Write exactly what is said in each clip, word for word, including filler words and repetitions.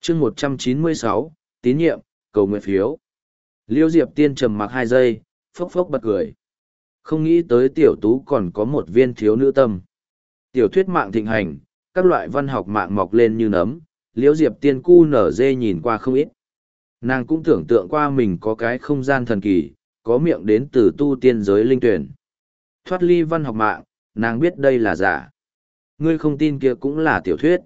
chương một trăm chín mươi sáu, tín nhiệm, cầu nguyện phiếu. Liêu Diệp Tiên trầm mặc hai giây, phốc phốc bật cười. Không nghĩ tới tiểu tú còn có một viên thiếu nữ tâm. Tiểu thuyết mạng thịnh hành, các loại văn học mạng mọc lên như nấm, Liêu Diệp Tiên cu nở dê nhìn qua không ít. Nàng cũng tưởng tượng qua mình có cái không gian thần kỳ, có miệng đến từ tu tiên giới linh tuyển. Thoát ly văn học mạng, nàng biết đây là giả. Ngươi không tin kia cũng là tiểu thuyết.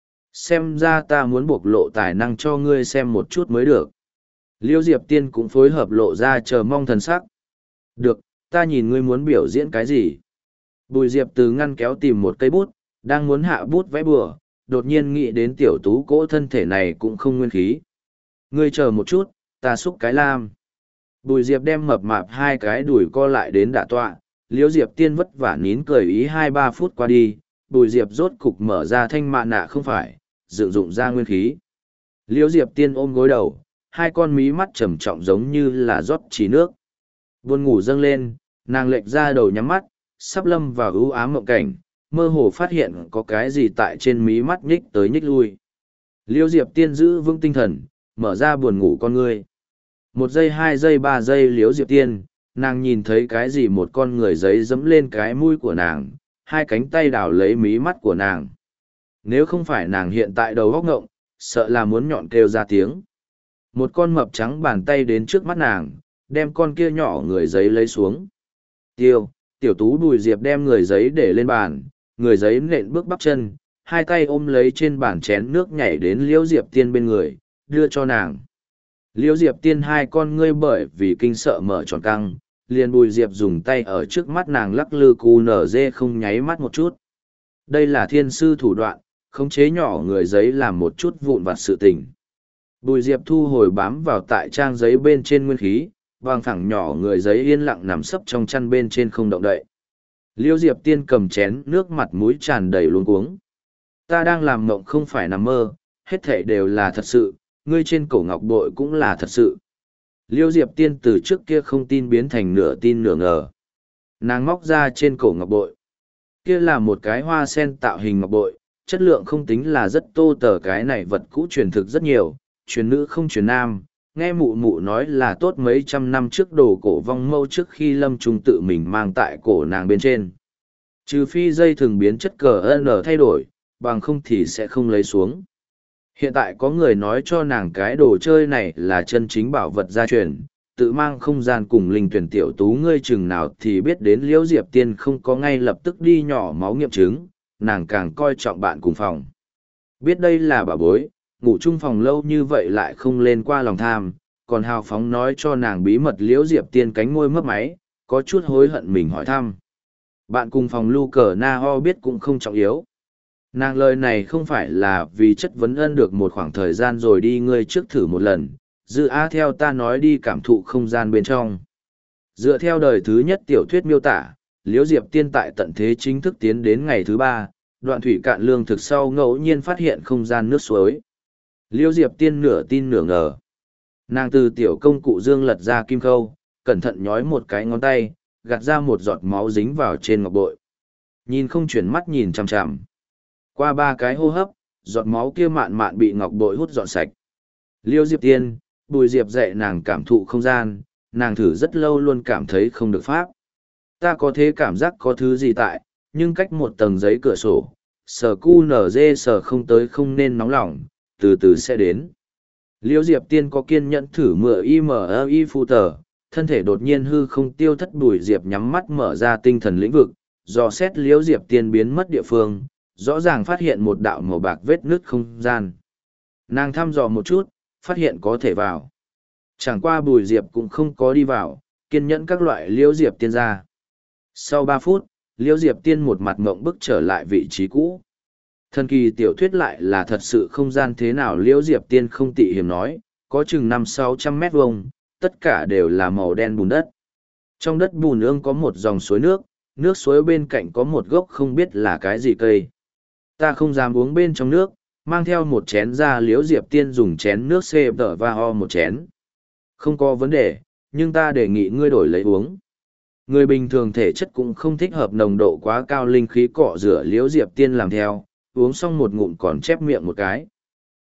Xem ra ta muốn bộc lộ tài năng cho ngươi xem một chút mới được. Liêu Diệp Tiên cũng phối hợp lộ ra chờ mong thần sắc. Được, ta nhìn ngươi muốn biểu diễn cái gì. Bùi Diệp từ ngăn kéo tìm một cây bút, đang muốn hạ bút vẽ bừa, đột nhiên nghĩ đến tiểu tú cỗ thân thể này cũng không nguyên khí. Ngươi chờ một chút, ta xúc cái lam. Bùi Diệp đem mập mạp hai cái đùi co lại đến đả tọa, Liêu Diệp Tiên vất vả nín cười ý hai ba phút qua đi, Bùi Diệp rốt cục mở ra thanh mạ nạ không phải, dựng dụng ra nguyên khí. Liêu Diệp Tiên ôm gối đầu, hai con mí mắt trầm trọng giống như là rót chỉ nước. Buồn ngủ dâng lên, nàng lệch ra đầu nhắm mắt, sắp lâm vào ưu ám mộng cảnh, mơ hồ phát hiện có cái gì tại trên mí mắt nhích tới nhích lui. Liêu Diệp Tiên giữ vững tinh thần, mở ra buồn ngủ con ngươi. Một giây hai giây ba giây Liêu Diệp Tiên, nàng nhìn thấy cái gì một con người giấy dẫm lên cái mũi của nàng, hai cánh tay đào lấy mí mắt của nàng. Nếu không phải nàng hiện tại đầu góc ngộng, sợ là muốn nhọn kêu ra tiếng. Một con mập trắng bàn tay đến trước mắt nàng, đem con kia nhỏ người giấy lấy xuống. Tiêu, tiểu tú Bùi Diệp đem người giấy để lên bàn, người giấy nện bước bắp chân, hai tay ôm lấy trên bàn chén nước nhảy đến Liễu Diệp Tiên bên người, đưa cho nàng. Liễu Diệp Tiên hai con ngươi bởi vì kinh sợ mở tròn căng, liền Bùi Diệp dùng tay ở trước mắt nàng lắc lư cu nở dê không nháy mắt một chút. Đây là thiên sư thủ đoạn, khống chế nhỏ người giấy làm một chút vụn vặt sự tình. Bùi Diệp thu hồi bám vào tại trang giấy bên trên nguyên khí, vàng thẳng nhỏ người giấy yên lặng nằm sấp trong chăn bên trên không động đậy. Liêu Diệp Tiên cầm chén nước mặt mũi tràn đầy luống cuống. Ta đang làm mộng không phải nằm mơ, hết thảy đều là thật sự, ngươi trên cổ ngọc bội cũng là thật sự. Liêu Diệp Tiên từ trước kia không tin biến thành nửa tin nửa ngờ. Nàng móc ra trên cổ ngọc bội. Kia là một cái hoa sen tạo hình ngọc bội, chất lượng không tính là rất tô tờ, cái này vật cũ truyền thực rất nhiều, truyền nữ không truyền nam, nghe mụ mụ nói là tốt mấy trăm năm trước đồ cổ vong mâu trước khi lâm trung tự mình mang tại cổ nàng bên trên. Trừ phi dây thường biến chất cờ N thay đổi, bằng không thì sẽ không lấy xuống. Hiện tại có người nói cho nàng cái đồ chơi này là chân chính bảo vật gia truyền, tự mang không gian cùng linh tuyển tiểu tú ngươi chừng nào thì biết đến Liễu Diệp Tiên không có ngay lập tức đi nhỏ máu nghiệm chứng, nàng càng coi trọng bạn cùng phòng. Biết đây là bà bối, ngủ chung phòng lâu như vậy lại không lên qua lòng tham, còn hào phóng nói cho nàng bí mật Liễu Diệp Tiên cánh môi mấp máy, có chút hối hận mình hỏi thăm. Bạn cùng phòng Lu Cờ Na Ho biết cũng không trọng yếu. Nàng lời này không phải là vì chất vấn ân được một khoảng thời gian rồi đi ngươi trước thử một lần, dự á theo ta nói đi cảm thụ không gian bên trong. Dựa theo đời thứ nhất tiểu thuyết miêu tả, Liễu Diệp Tiên tại tận thế chính thức tiến đến ngày thứ ba, đoạn thủy cạn lương thực sau ngẫu nhiên phát hiện không gian nước suối. Liễu Diệp Tiên nửa tin nửa ngờ. Nàng từ tiểu công cụ dương lật ra kim khâu, cẩn thận nhói một cái ngón tay, gạt ra một giọt máu dính vào trên ngọc bội. Nhìn không chuyển mắt nhìn chằm chằm. Qua ba cái hô hấp, giọt máu kia mạn mạn bị ngọc bội hút dọn sạch. Liễu Diệp Tiên, Bùi Diệp dạy nàng cảm thụ không gian, nàng thử rất lâu luôn cảm thấy không được pháp. Ta có thế cảm giác có thứ gì tại, nhưng cách một tầng giấy cửa sổ, sờ cu nở dê sờ không tới không nên nóng lòng, từ từ sẽ đến. Liễu Diệp Tiên có kiên nhẫn thử mửa i m i phu tờ, thân thể đột nhiên hư không tiêu thất. Bùi Diệp nhắm mắt mở ra tinh thần lĩnh vực, dò xét Liễu Diệp Tiên biến mất địa phương, rõ ràng phát hiện một đạo màu bạc vết nứt không gian. Nàng thăm dò một chút, phát hiện có thể vào. Chẳng qua Bùi Diệp cũng không có đi vào, kiên nhẫn các loại Liễu Diệp Tiên ra. Sau ba phút, Liễu Diệp Tiên một mặt mộng bức trở lại vị trí cũ. Thần kỳ tiểu thuyết lại là thật sự không gian thế nào Liễu Diệp Tiên không tị hiểm nói, có chừng năm sáu trăm mét vuông, tất cả đều là màu đen bùn đất. Trong đất bùn ương có một dòng suối nước, nước suối bên cạnh có một gốc không biết là cái gì cây. Ta không dám uống bên trong nước, mang theo một chén ra. Liễu Diệp Tiên dùng chén nước xê tờ và ho một chén. Không có vấn đề, nhưng ta đề nghị ngươi đổi lấy uống. Người bình thường thể chất cũng không thích hợp nồng độ quá cao linh khí cọ rửa. Liễu Diệp Tiên làm theo, uống xong một ngụm còn chép miệng một cái.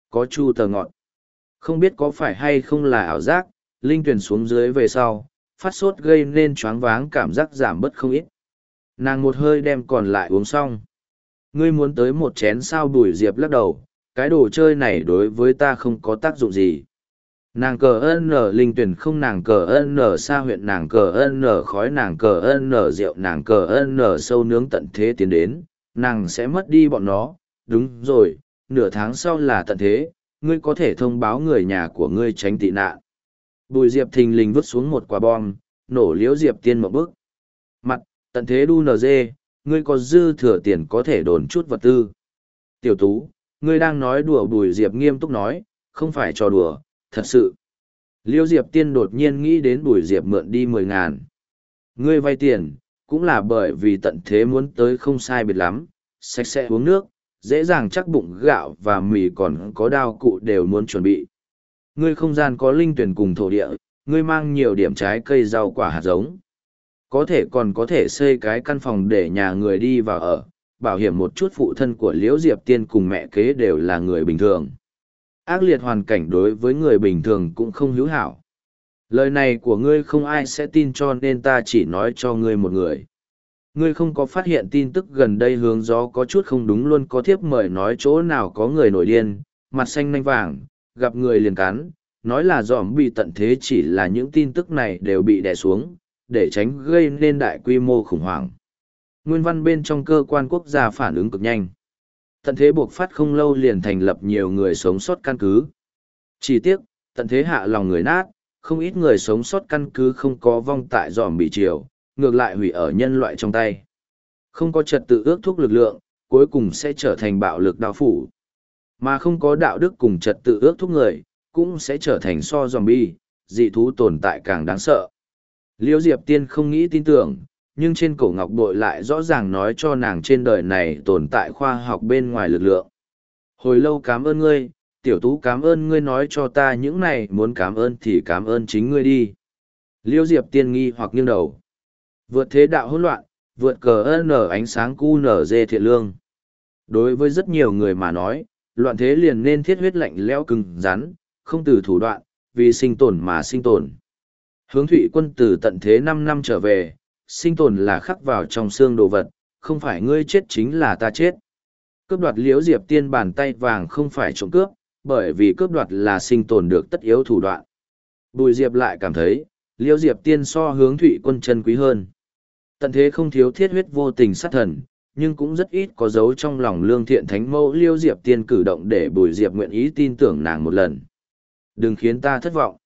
có chu tờ ngọn. Không biết có phải hay không là ảo giác, linh tuyển xuống dưới về sau, phát sốt gây nên choáng váng cảm giác giảm bớt không ít. Nàng một hơi đem còn lại uống xong. Ngươi muốn tới một chén sao? Bùi Diệp lắc đầu, cái đồ chơi này đối với ta không có tác dụng gì. Nàng cờ ơn nở linh tuyển không, nàng cờ ơn nở xa huyện, nàng cờ ơn nở khói, nàng cờ ơn nở rượu, nàng cờ ơn nở sâu nướng tận thế tiến đến, nàng sẽ mất đi bọn nó. Đúng rồi, nửa tháng sau là tận thế, ngươi có thể thông báo người nhà của ngươi tránh tị nạn. Bùi Diệp thình lình vứt xuống một quả bom, nổ Liễu Diệp Tiên một bước. Mặt, tận thế đu nờ dê, ngươi có dư thừa tiền có thể đồn chút vật tư. Tiểu Tú, ngươi đang nói đùa? Bùi Diệp nghiêm túc nói, không phải trò đùa, thật sự. Liễu Diệp Tiên đột nhiên nghĩ đến Bùi Diệp mượn đi mười ngàn. Ngươi vay tiền, cũng là bởi vì tận thế muốn tới không sai biệt lắm, sạch sẽ uống nước, dễ dàng chắc bụng, gạo và mì còn có đao cụ đều muốn chuẩn bị. Ngươi không gian có linh tuyển cùng thổ địa, ngươi mang nhiều điểm trái cây rau quả hạt giống. Có thể còn có thể xây cái căn phòng để nhà người đi vào ở, bảo hiểm một chút. Phụ thân của Liễu Diệp Tiên cùng mẹ kế đều là người bình thường. Ác liệt hoàn cảnh đối với người bình thường cũng không hữu hảo. Lời này của ngươi không ai sẽ tin, cho nên ta chỉ nói cho ngươi một người. Ngươi không có phát hiện tin tức gần đây hướng gió có chút không đúng luôn, có thiếp mời nói chỗ nào có người nổi điên, mặt xanh nanh vàng, gặp người liền cắn, nói là dòm bị tận thế. Chỉ là những tin tức này đều bị đè xuống, để tránh gây nên đại quy mô khủng hoảng. Nguyên văn bên trong cơ quan quốc gia phản ứng cực nhanh. Tận thế buộc phát không lâu liền thành lập nhiều người sống sót căn cứ. Chỉ tiếc, tận thế hạ lòng người nát, không ít người sống sót căn cứ không có vong tại dòm bị chiều, ngược lại hủy ở nhân loại trong tay. Không có trật tự ước thúc lực lượng, cuối cùng sẽ trở thành bạo lực đạo phủ. Mà không có đạo đức cùng trật tự ước thúc người, cũng sẽ trở thành so zombie, dị thú tồn tại càng đáng sợ. Liễu Diệp Tiên không nghĩ tin tưởng, nhưng trên cổ ngọc bội lại rõ ràng nói cho nàng trên đời này tồn tại khoa học bên ngoài lực lượng. Hồi lâu cảm ơn ngươi, Tiểu Tú, cảm ơn ngươi nói cho ta những này, muốn cảm ơn thì cảm ơn chính ngươi đi. Liễu Diệp Tiên nghi hoặc nghiêng đầu. Vượt thế đạo hỗn loạn, vượt cờ nở ánh sáng cu nở dê thiện lương. Đối với rất nhiều người mà nói, loạn thế liền nên thiết huyết lạnh lẽo cứng rắn, không từ thủ đoạn, vì sinh tồn mà sinh tồn. Hướng Thụy Quân từ tận thế năm năm trở về, sinh tồn là khắc vào trong xương đồ vật, không phải ngươi chết chính là ta chết. Cướp đoạt Liễu Diệp Tiên bàn tay vàng không phải trộm cướp, bởi vì cướp đoạt là sinh tồn được tất yếu thủ đoạn. Bùi Diệp lại cảm thấy, Liễu Diệp Tiên so Hướng Thụy Quân chân quý hơn. Tận thế không thiếu thiết huyết vô tình sát thần, nhưng cũng rất ít có dấu trong lòng lương thiện thánh mẫu. Liễu Diệp Tiên cử động để Bùi Diệp nguyện ý tin tưởng nàng một lần. Đừng khiến ta thất vọng.